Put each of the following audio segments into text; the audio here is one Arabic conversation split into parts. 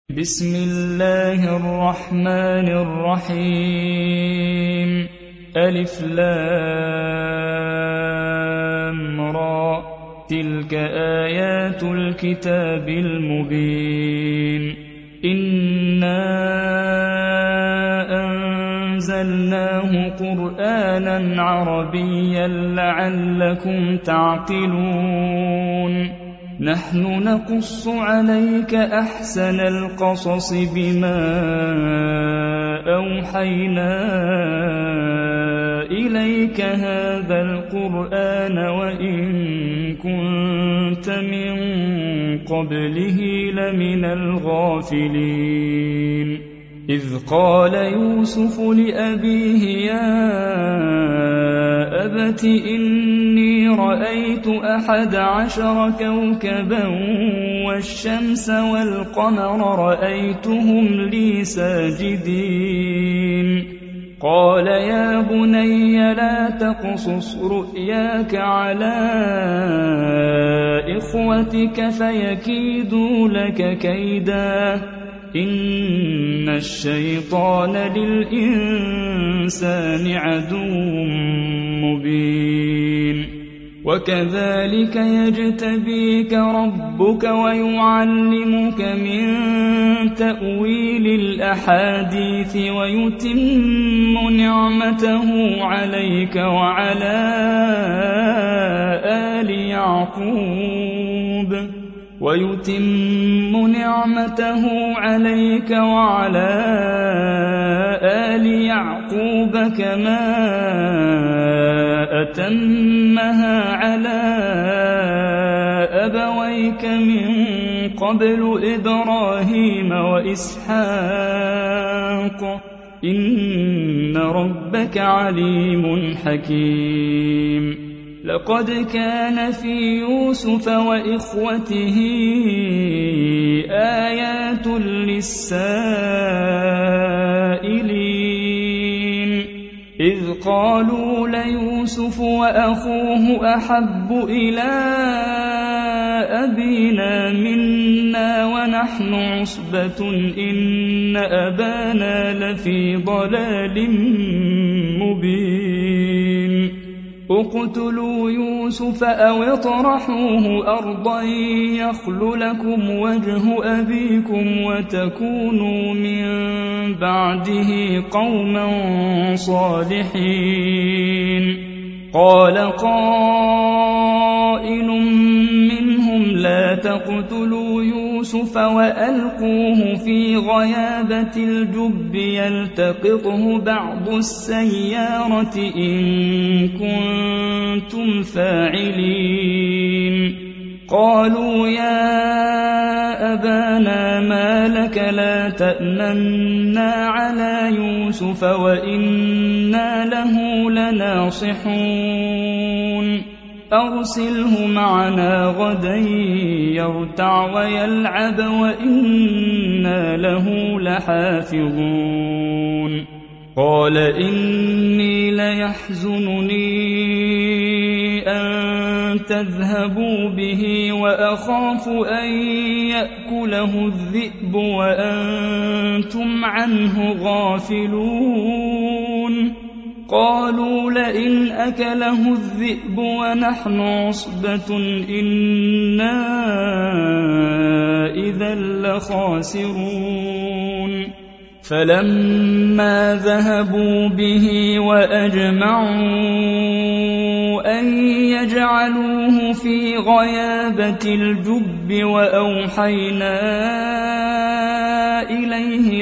بسم الله الرحمن الرحيم. ألف لام را، تلك آيات الكتاب المبين. إنا أنزلناه قرآنا عربيا لعلكم تعقلون. نحن نقص عليك أحسن القصص بما أوحينا إليك هذا القرآن وإن كنت من قبله لمن الغافلين. إذ قال يوسف لأبيه يا أبت إني رأيت 11 كوكبا والشمس والقمر رأيتهم لي ساجدين. قال يا بني لا تقصص رؤياك على إخوتك فيكيدوا لك كيدا إن الشيطان للإنسان عدو مبين. وكذلك يجتبيك ربك ويعلمك من تأويل الأحاديث ويتم نعمته عليك وعلى آل يعقوب كما أتمها على أبويك من قبل إبراهيم وإسحاق إن ربك عليم حكيم. لقد كان في يوسف وإخوته آيات للسائلين إذ قالوا ليوسف وأخوه أحب إلى أبينا منا ونحن عصبة إن أبانا لفي ضلال مبين. اقتلوا يوسف أو اطرحوه أرضا يخل لكم وجه أبيكم وتكونوا من بعده قوما صالحين. قال قائل منهم لا تقتلوا يوسف وألقوه في غيابة الجب يلتقطه بعض السيارة إن كنتم فاعلين. قالوا يا أبانا ما لك لا تأمنا على يوسف وإنا له لناصحون. أرسله معنا غدا يرتع ويلعب وإنا له لحافظون. قال إني ليحزنني أن تذهبوا به وأخاف أن يأكله الذئب وأنتم عنه غافلون. قالوا لئن أكله الذئب ونحن عصبة إنا إذا لخاسرون. فلما ذهبوا به وأجمعوا أن يجعلوه في غيابة الجب وأوحينا إليه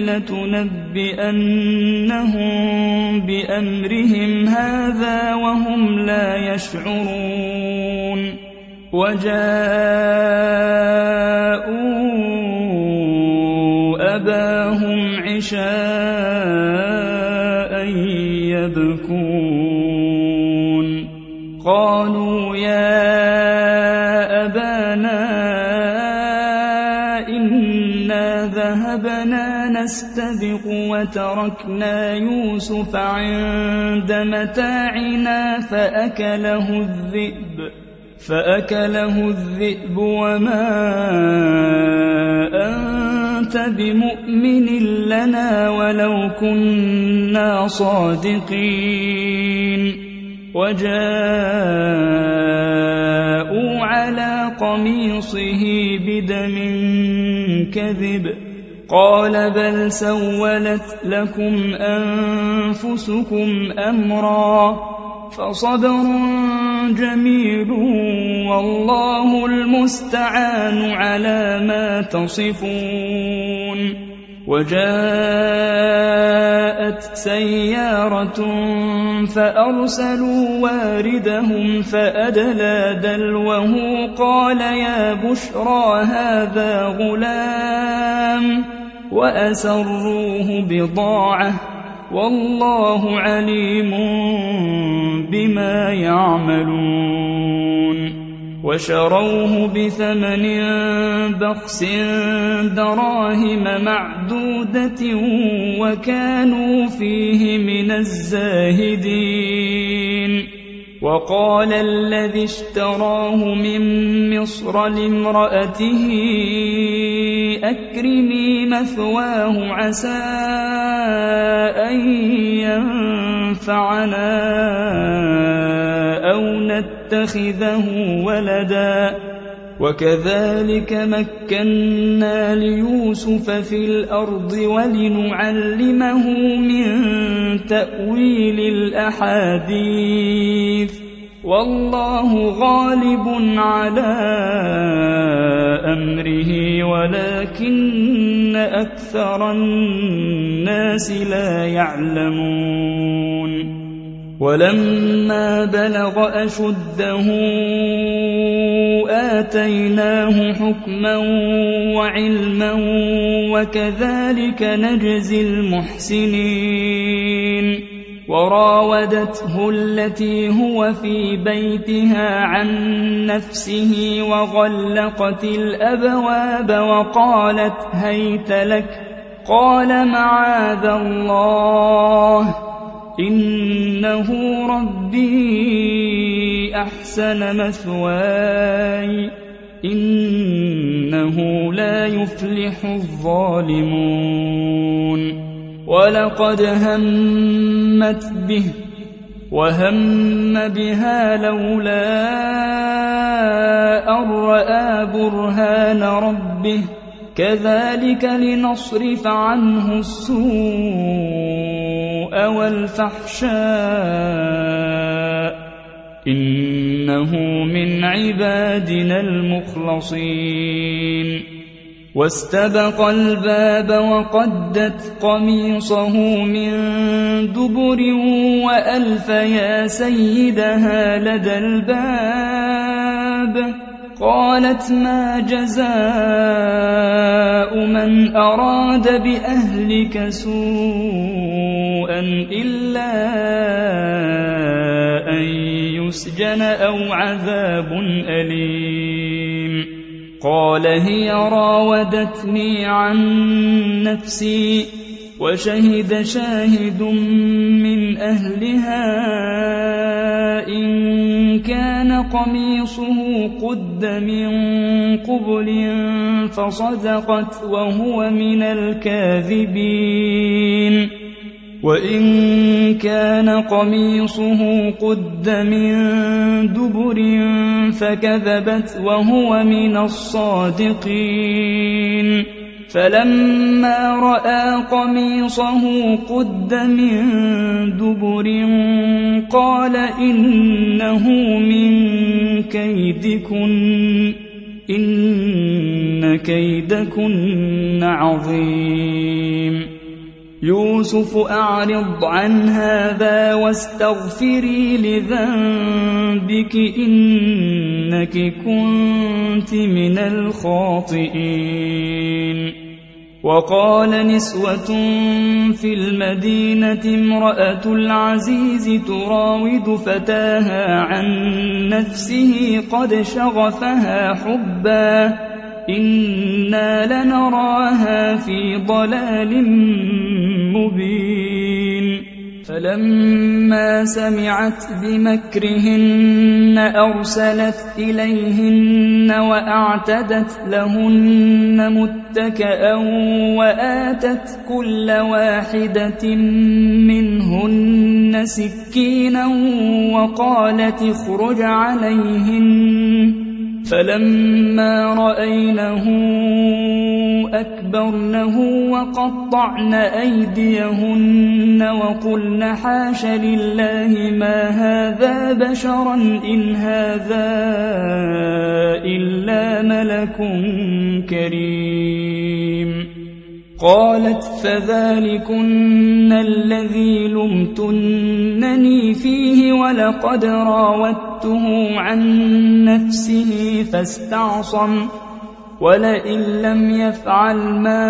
لتنبئنهم بأمرهم هذا وهم لا يشعرون. وجاءوا أباهم عشاء يبكون. قالوا يا أبانا إنا ذهبنا نستبق وتركنا يوسف عند متاعنا فأكله الذئب وما أنت كنت بمؤمن لنا ولو كنا صادقين وجاءوا على قميصه بدم كذب قال بل سولت لكم أنفسكم أمرا فصبر جميل والله المستعان على ما تصفون وجاءت سيارة فأرسلوا واردهم فأدلى دلوه قال يا بشرى هذا غلام وأسروه بضاعة والله عليم بما يعملون وشروه بثمن بخس دراهم معدودة وكانوا فيه من الزاهدين وقال الذي اشتراه من مصر لامرأته أكرمي مثواه عسى أن ينفعنا أو نتخذه ولدا وكذلك مكنا ليوسف في الأرض ولنعلمه من تأويل الأحاديث والله غالب على أمره ولكن أكثر الناس لا يعلمون ولما بلغ أشده آتيناه حكما وعلما وكذلك نجزي المحسنين وراودته التي هو في بيتها عن نفسه وغلقت الأبواب وقالت هيت لك قال معاذ الله إنه ربي أحسن مثواي إنه لا يفلح الظالمون ولقد همت به وهم بها لولا أن رأى برهان ربه كذلك لنصرف عنه السوء والفحشاء إنه من عبادنا المخلصين واستبق الباب وقدت قميصه من دبر وألف يا سيدها لدى الباب قالت ما جزاء من أراد بأهلك سوءا إلا أن يسجن أو عذاب أليم قال هي راودتني عن نفسي وشهد شاهد من أهلها إن كان قميصه قد من قبل فصدقت وهو من الكاذبين وإن كان قميصه قد من دبر فكذبت وهو من الصادقين فلما رأى قميصه قد من دبر قال إنه من كيدكن إن كيدكن عظيم يوسف أعرض عن هذا واستغفري لذنبك إنك كنت من الخاطئين وقال نسوة في المدينة امرأة العزيز تراود فتاها عن نفسه قد شغفها حبا إنا لنراها في ضلال مبين فلما سمعت بمكرهن أرسلت إليهن وأعتدت لهن متكئا وآتت كل واحدة منهن سكينا وقالت اخرج عليهن فلما رأينه أكبرنه وقطعن أيديهن وقلن حاش لله ما هذا بشرا إن هذا إلا ملك كريم. قالت فذلكن الذي لمتنني فيه ولقد راودته عن نفسه فاستعصم ولئن لم يفعل ما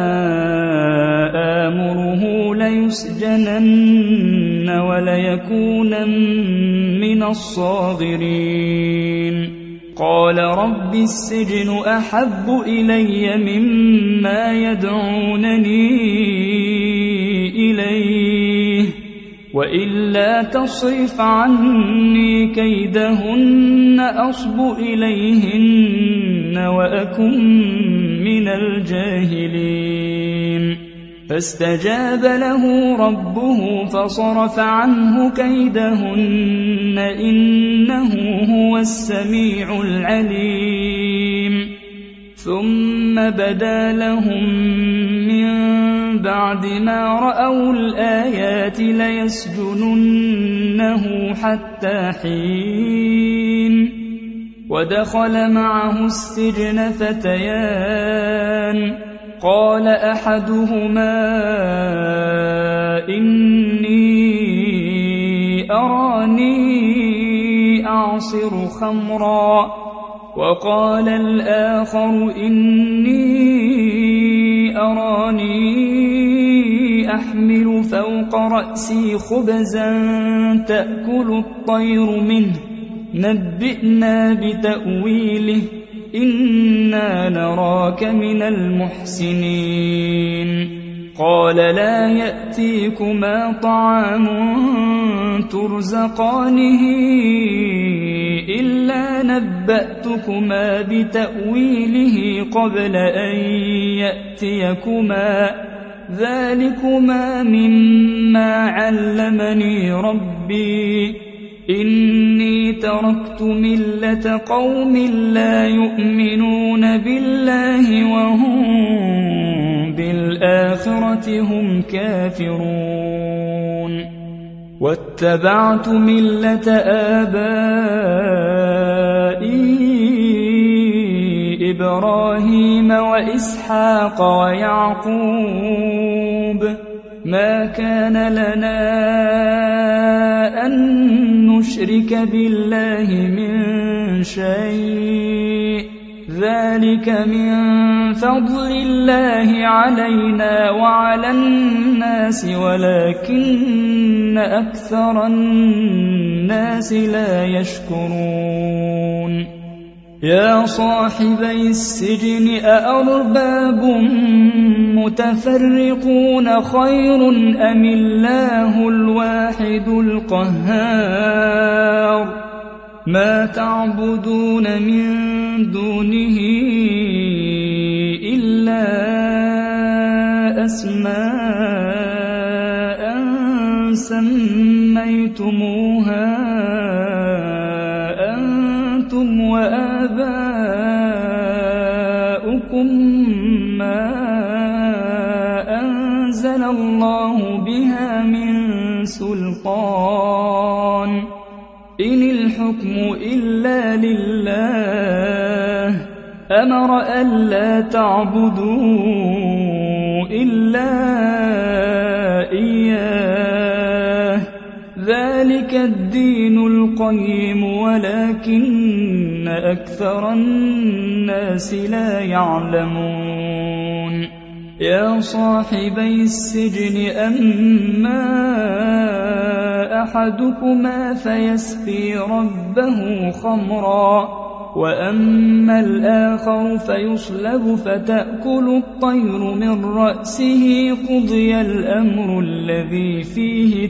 آمره ليسجنن وليكونن من الصاغرين. قال رب السجن أحب إلي مما يدعونني إليه وإلا تصرف عني كيدهن أصب إليهن وأكن من الجاهلين. فاستجاب له ربه فصرف عنه كيدهن إنه هو السميع العليم. ثم بدا لهم من بعد ما رأوا الآيات ليسجننه حتى حين. ودخل معه السجن فتيان قال أحدهما إني أراني أعصر خمرا وقال الآخر إني أراني أحمل فوق رأسي خبزا تأكل الطير منه نبئنا بتأويله إنا نراك من المحسنين. قال لا يأتيكما طعام ترزقانه إلا نبأتكما بتأويله قبل أن يأتيكما ذلكما مما علمني ربي إني تركت ملة قوم لا يؤمنون بالله وهم بالآخرة هم كافرون. واتبعت ملة آبائي إبراهيم وإسحاق ويعقوب ما كان لنا أن نشرك بالله من شيء ذلك من فضل الله علينا وعلى الناس ولكن أكثر الناس لا يشكرون. يا صاحبي السجن أأرباب متفرقون خير أم الله الواحد القهار ما تعبدون من دونه إلا أسماء سميتموها أنتم وآباؤكم ما أنزل الله بها من سلطان إن الحكم إلا لله أمر ألا تعبدوا إلا إياه ذلك الدين القيم ولكن أكثر الناس لا يعلمون. يا صاحبي السجن أما أحدكما فيسقي ربه خمرا وأما الآخر فيصلب فتأكل الطير من رأسه قضي الأمر الذي فيه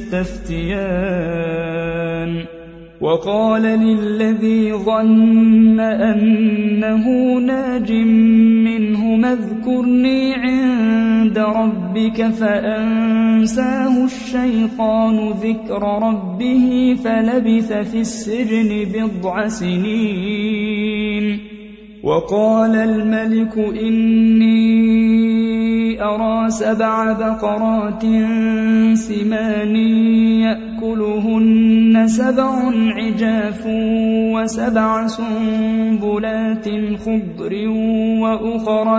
تستفتيان وقال للذي ظن أنه ناج منهما اذكرني عند ربك فأنساه الشيطان ذكر ربه فلبث في السجن 9 سنين وقال الملك إني أرى 7 بقرات سمان يأكلهن 7 عجاف و7 سنبلات خضر وأخر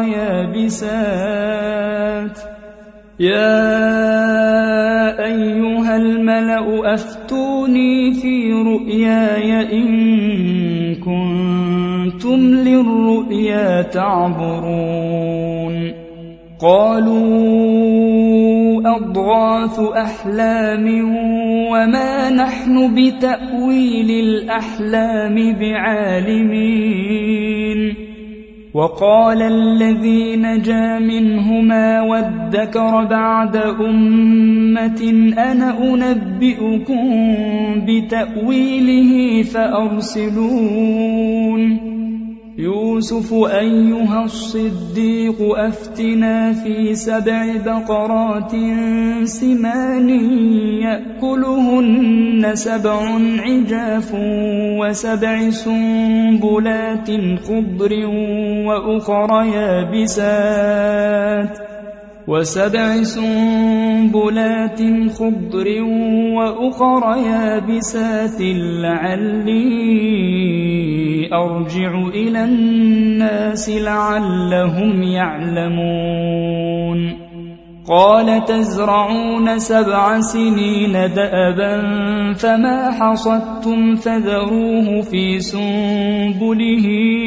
يابسات يا أيها الملأ أفتوني في رؤياي إن كنتم للرؤيا تعبرون قالوا أضغاث أحلام وما نحن بتأويل الأحلام بعالمين وقال الذي نجا منهما وادكر بعد أمة أنا أنبئكم بتأويله فأرسلون يوسف أيها الصديق أفتنا في 7 بقرات سمان يأكلهن 7 عجاف و7 سنبلات خضر وأخر يابسات و7 سنبلات خضر وأخر يابسات لعلي أرجع إلى الناس لعلهم يعلمون قال تزرعون 7 سنين دأبا فما حصدتم فذروه في سنبله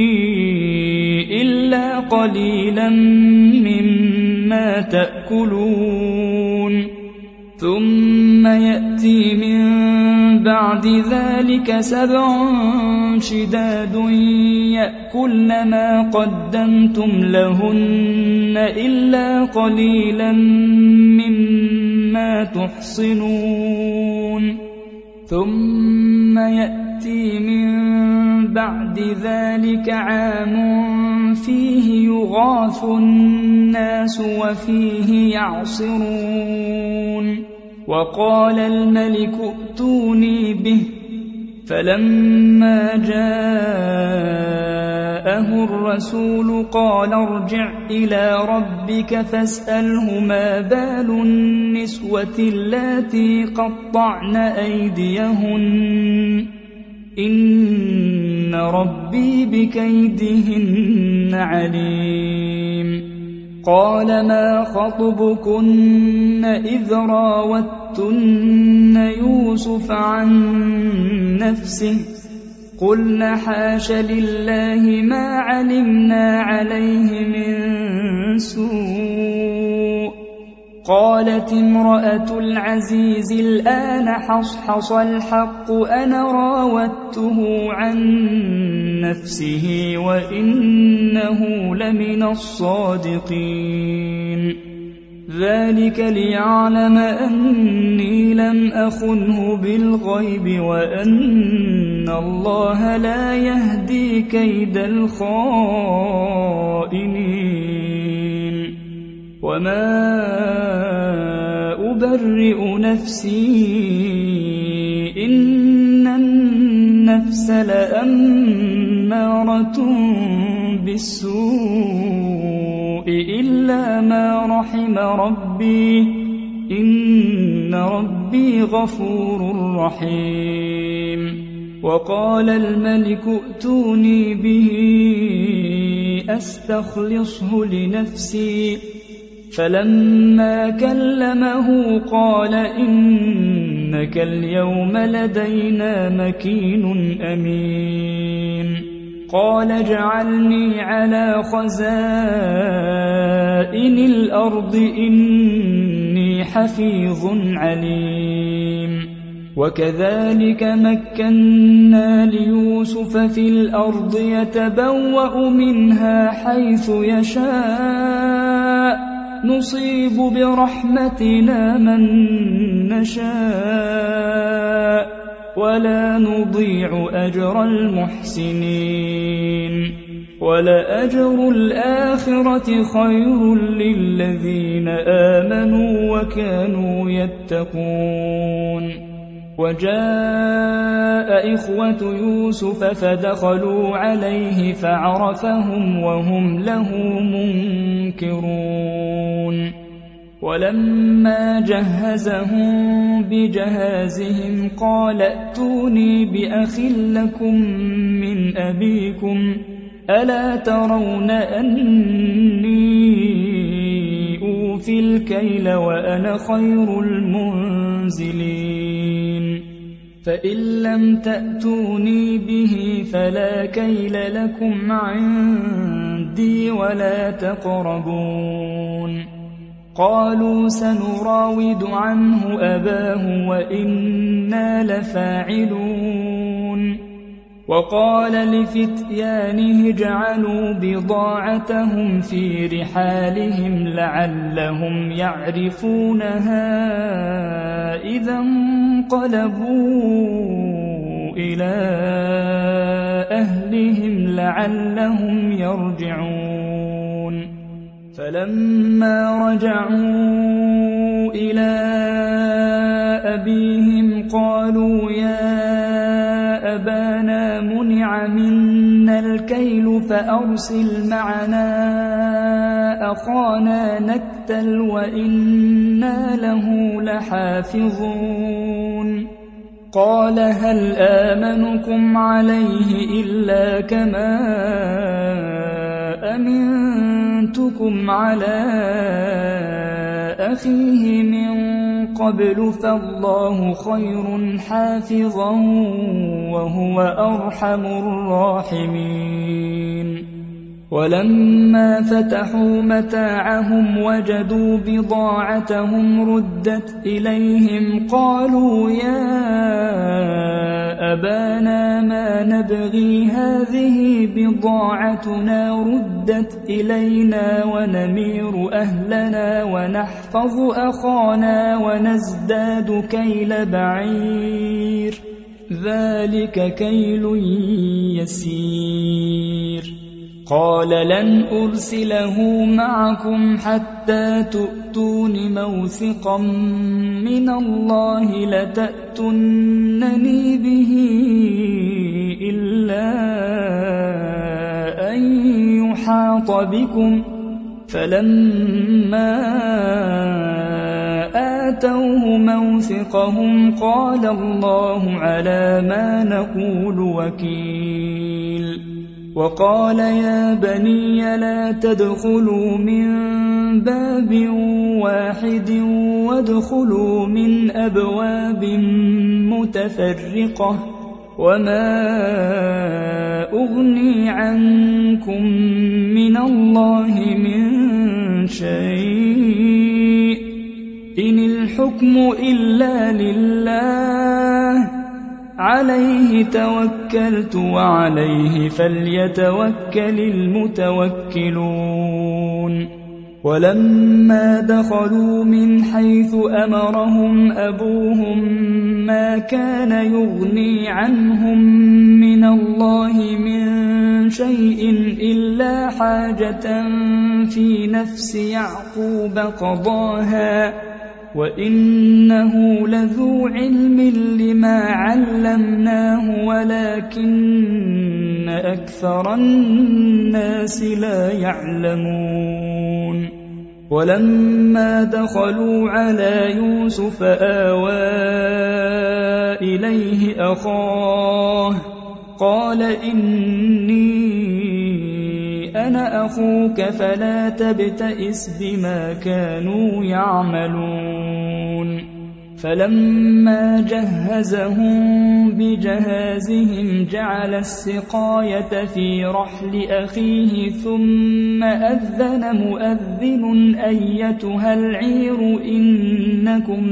إلا قليلا مما تأكلون ثم يأتي من بعد ذلك 7 شداد يأكلن ما قدمتم لهن إلا قليلا مما تحصنون ثم يأتي من بعد ذلك عام فيه يغاث الناس وفيه يعصرون وقال الملك ائتوني به فلما جاءه الرسول قال ارجع إلى ربك فاسأله ما بال النسوة اللاتي قطعن أيديهن إن ربي بكيدهن عليم قال ما خطبكن إذ راوتن يوسف عن نفسه قلنا حاش لله ما علمنا عليه من سوء قالت امرأة العزيز الآن حصحص الحق أنا راودته عن نفسه وإنه لمن الصادقين ذلك ليعلم أني لم أخنه بالغيب وأن الله لا يهدي كيد الخائنين وما أبرئ نفسي إن النفس لأمارة بالسوء إلا ما رحم ربي إن ربي غفور رحيم وقال الملك ائتوني به أستخلصه لنفسي فلما كلمه قال إنك اليوم لدينا مكين أمين قال اجعلني على خزائن الأرض إني حفيظ عليم وكذلك مكنا ليوسف في الأرض يتبوأ منها حيث يشاء نصيب برحمتنا من نشاء ولا نضيع أجر المحسنين ولأجر الآخرة خير للذين آمنوا وكانوا يتقون وجاء إخوة يوسف فدخلوا عليه فعرفهم وهم له منكرون ولما جهزهم بجهازهم قال ائتوني بأخ لكم من أبيكم ألا ترون أني أوفي الكيل وأنا خير المنزلين فإن لم تأتوني به فلا كيل لكم عندي ولا تقربون قالوا سنراود عنه أباه وإنا لفاعلون وقال لفتيانه اجعلوا بضاعتهم في رحالهم لعلهم يعرفونها إذا انقلبوا إلى أهلهم لعلهم يرجعون فلما رجعوا إلى أبيهم قالوا يا أبانا منع منا الكيل فأرسل معنا أخانا نكتل وإنا له لحافظون قال هل آمنكم عليه إلا كما أمنتكم على أخيه من قبل فالله خير حافظا وهو أرحم الراحمين ولما فتحوا متاعهم وجدوا بضاعتهم ردت إليهم قالوا يا أبانا ما نبغي هذه بضاعتنا ردت إلينا ونمير أهلنا ونحفظ أخانا ونزداد كيل بعير ذلك كيل يسير قال لن أرسله معكم حتى تؤتون موثقا من الله لتأتونني به إلا أن يحاط بكم فلما آتوه موثقهم قال الله على ما نقول وكيل وقال يا بني لا تدخلوا من باب واحد وادخلوا من أبواب متفرقة وما أغني عنكم من الله من شيء إن الحكم إلا لله عليه توكلت وعليه فليتوكل المتوكلون ولما دخلوا من حيث أمرهم أبوهم ما كان يغني عنهم من الله من شيء إلا حاجة في نفس يعقوب قضاها وإنه لذو علم لما علمناه ولكن أكثر الناس لا يعلمون ولما دخلوا على يوسف آوى إليه أخاه قال إني أنا أخوك فلا تبتئس بما كانوا يعملون فلما جهزهم بجهازهم جعل السقاية في رحل أخيه ثم أذن مؤذن أيتها العير إنكم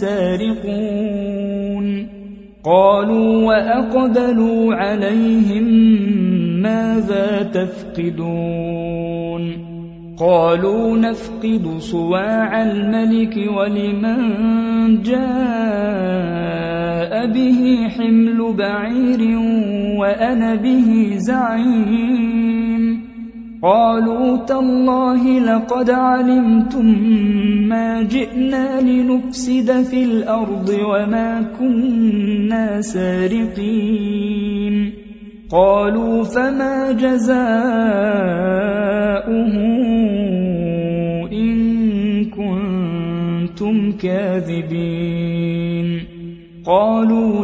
لسارقون قالوا وأقبلوا عليهم ماذا تفقدون قالوا نفقد صواع الملك ولمن جاء به حمل بعير وأنا به زعيم قالوا تالله لقد علمتم ما جئنا لنفسد في الأرض وما كنا سارقين قالوا فما جزاؤه إن كنتم كاذبين قالوا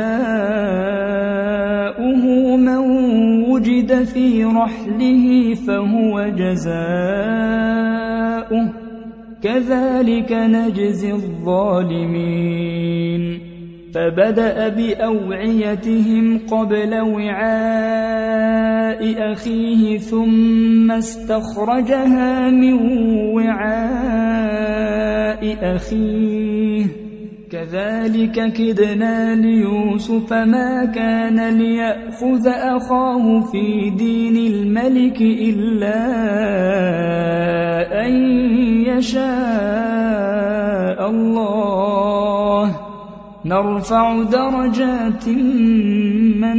جزاؤه من وجد في رحله فهو جزاؤه كذلك نجزي الظالمين فبدأ بأوعيتهم قبل وعاء أخيه ثم استخرجها من وعاء أخيه كذلك كدنا ليوسف ما كان ليأخذ أخاه في دين الملك إلا أن يشاء الله نرفع درجات من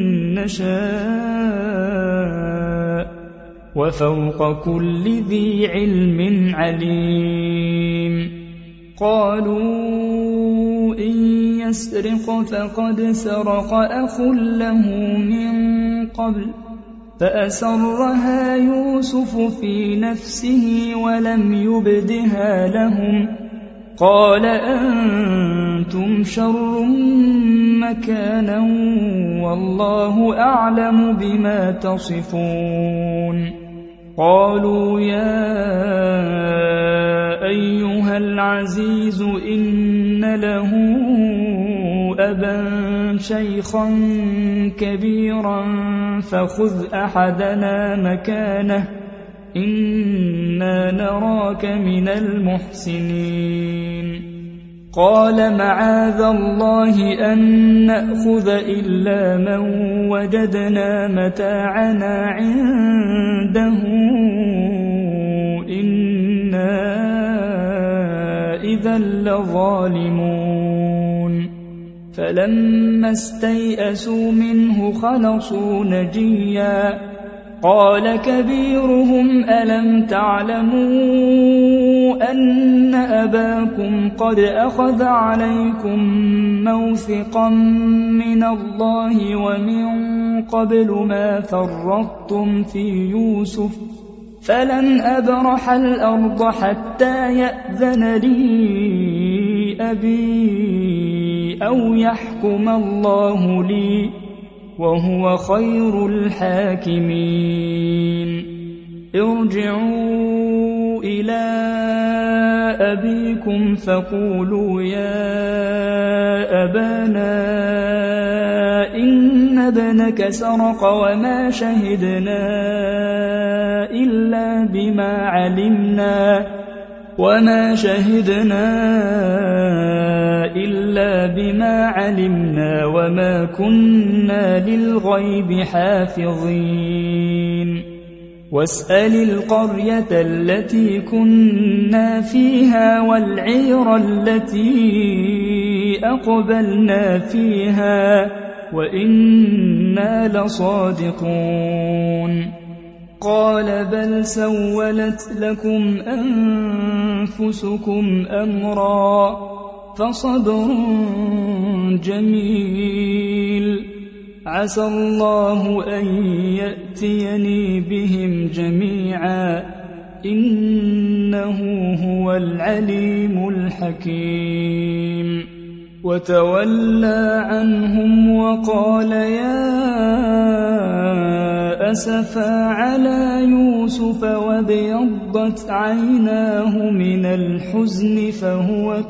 نشاء وفوق كل ذي علم عليم قالوا إن يسرق فقد سرق أخ له من قبل فأسرها يوسف في نفسه ولم يبدها لهم قال أنتم شر مكانا والله أعلم بما تصفون قالوا يا أيها العزيز إن له أبا شيخا كبيرا فخذ أحدنا مكانه إنا نراك من المحسنين قال معاذ الله أن نأخذ إلا من وجدنا متاعنا عنده إنا إذا لظالمون فلما استيئسوا منه خلصوا نجيا قال كبيرهم ألم تعلموا أن أباكم قد أخذ عليكم موثقا من الله ومن قبل ما فرطتم في يوسف فلن أبرح الأرض حتى يأذن لي أبي أو يحكم الله لي وهو خير الحاكمين ارجعوا إلى أبيكم فقولوا يا أبانا إن ابنك سرق وما شهدنا إلا بما علمنا وما كنا للغيب حافظين واسأل القرية التي كنا فيها والعير التي أقبلنا فيها وإنا لصادقون قال بل سولت لكم أنفسكم أمرا فصبر جميل عسى الله أن يأتيني بهم جميعا إنه هو العليم الحكيم وتولى عنهم وقال يا أسفا على يوسف وابيضت عيناه من الحزن فهو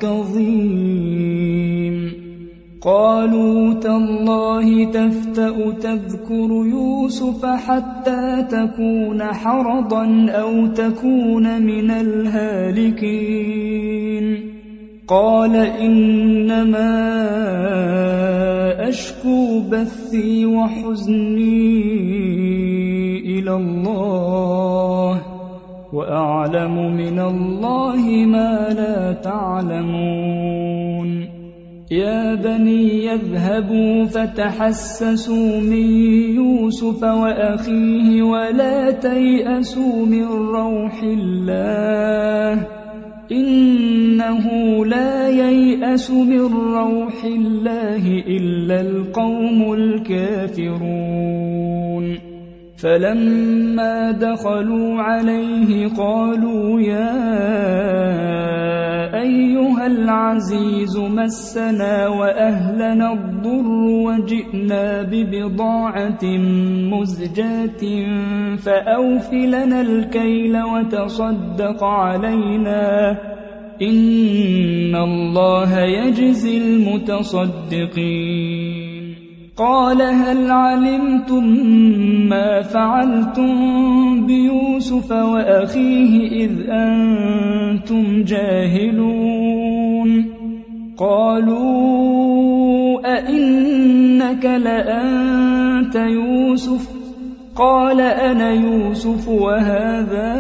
كظيم قالوا تالله تفتأ تذكر يوسف حتى تكون حرضا أو تكون من الهالكين قال إنما أشكو بثي وحزني إلى الله وأعلم من الله ما لا تعلمون يا بني يذهبوا فتحسسوا من يوسف وأخيه ولا تيأسوا من روح الله إنه لا ييأس من روح الله إلا القوم الكافرون فلما دخلوا عليه قالوا يا أيها العزيز مسنا وأهلنا الضر وجئنا ببضاعة مزجاة فأوف لنا الكيل وتصدق علينا إن الله يجزي المتصدقين قال هل علمتم ما فعلتم بيوسف وأخيه إذ أنتم جاهلون قالوا أئنك لأنت يوسف قال أنا يوسف وهذا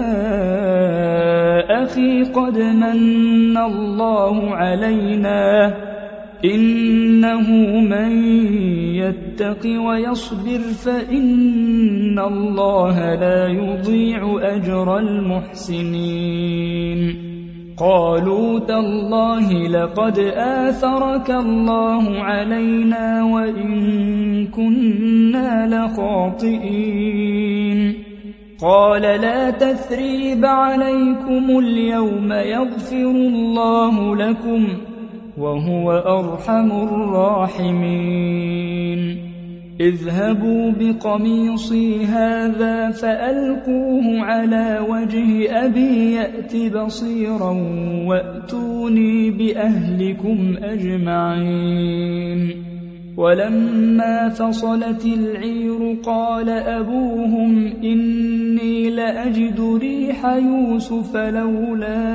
أخي قد من الله علينا إنه من يتق ويصبر فإن الله لا يضيع أجر المحسنين قالوا تالله لقد آثرك الله علينا وإن كنا لخاطئين قال لا تثريب عليكم اليوم يغفر الله لكم وهو أرحم الراحمين اذهبوا بقميصي هذا فألقوه على وجه أبي يأت بصيرا وأتوني بأهلكم أجمعين ولما فصلت العير قال أبوهم إني لأجد ريح يوسف لولا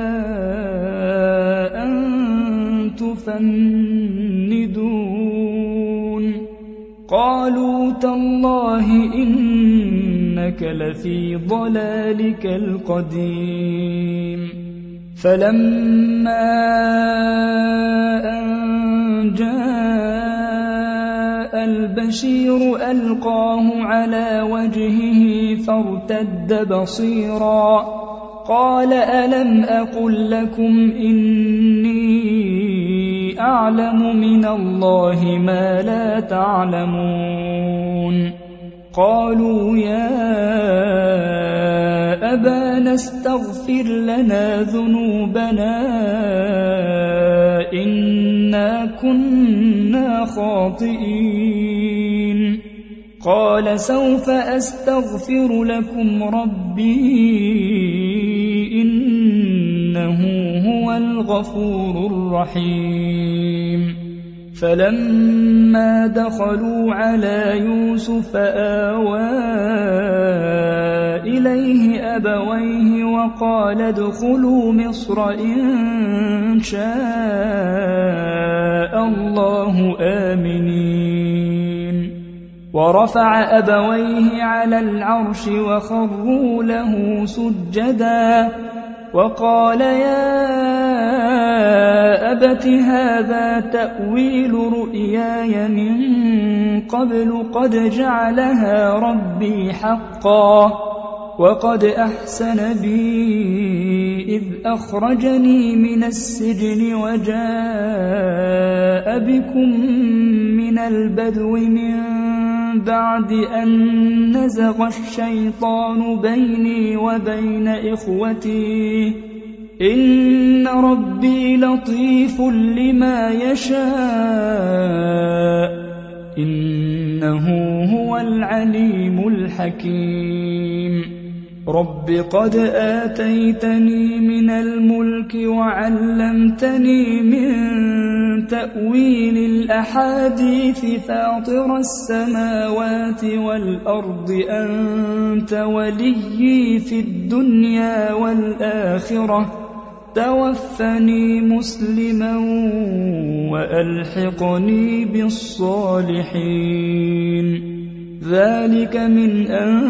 أن تفندون قالوا تالله إنك لفي ضلالك القديم فلما أن جاء البشير ألقاه على وجهه فارتد بصيرا قال ألم أقل لكم إني أعلم من الله ما لا تعلمون قالوا يا أبانا استغفر لنا ذنوبنا إنا كنا خاطئين قال سوف أستغفر لكم ربي إنه هو الغفور الرحيم فلما دخلوا على يوسف آوى إليه أبويه وقال ادخلوا مصر إن شاء الله آمنين ورفع أبويه على العرش وخروا له سجدا وقال يا أبت هذا تأويل رؤياي من قبل قد جعلها ربي حقا وقد أحسن بي إذ أخرجني من السجن وجاء بكم من البدو من بعد أن نزغ الشيطان بيني وبين إخوتي إن ربي لطيف لما يشاء إنه هو العليم الحكيم رب قد آتيتني من الملك وعلمتني من تأويل الأحاديث فاطر السماوات والأرض أنت وليي في الدنيا والآخرة توفني مسلما وألحقني بالصالحين ذلك من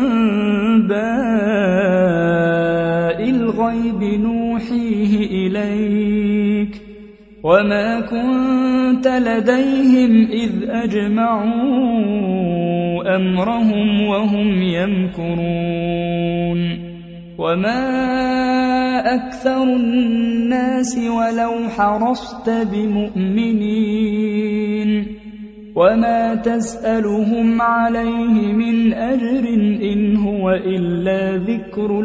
أنباء الغيب نوحيه إليك وما كنت لديهم إذ أجمعوا أمرهم وهم يمكرون وما أكثر الناس ولو حرصت بمؤمنين وما تسألهم عليه من أجر إن هو إلا ذكر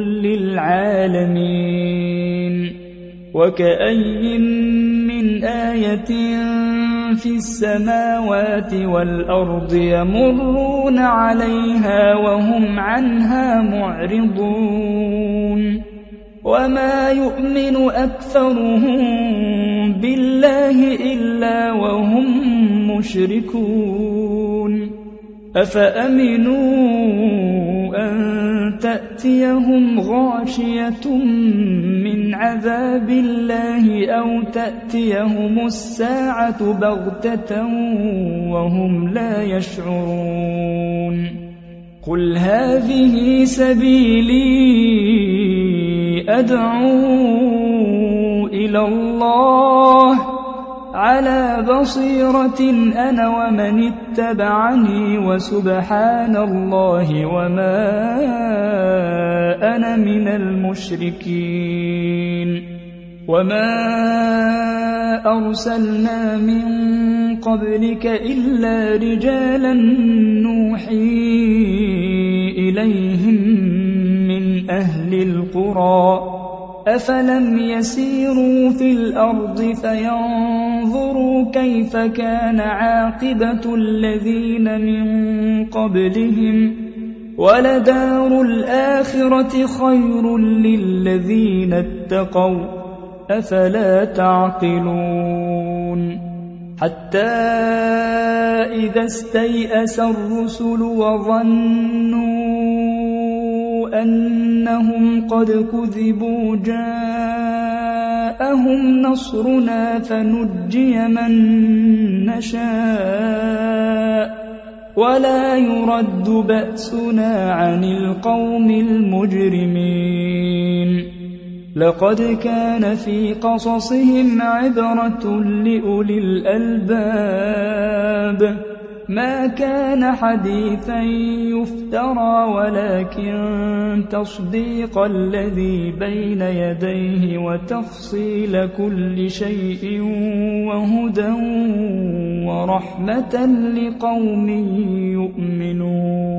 للعالمين وكأي من آية في السماوات والأرض يمرون عليها وهم عنها معرضون وما يؤمن أكثرهم بالله إلا وهم مشركون أفأمنوا أن تأتيهم غاشية من عذاب الله أو تأتيهم الساعة بغتة وهم لا يشعرون قل هذه سبيلي أدعو إلى الله على بصيرة أنا ومن اتبعني وسبحان الله وما أنا من المشركين وما أرسلنا من قبلك إلا رجالا نوحي إليهم من أهل القرى أفلم يسيروا في الأرض فينظروا كيف كان عاقبة الذين من قبلهم ولدار الآخرة خير للذين اتقوا أفلا تعقلون حتى إذا استيأس الرسل وظنوا أنهم قد كذبوا جاءهم نصرنا فنجي من نشاء ولا يرد بأسنا عن القوم المجرمين لقد كان في قصصهم عبرة لأولي الألباب ما كان حديثا يفترى ولكن تصديق الذي بين يديه وتفصيل كل شيء وهدى ورحمة لقوم يؤمنون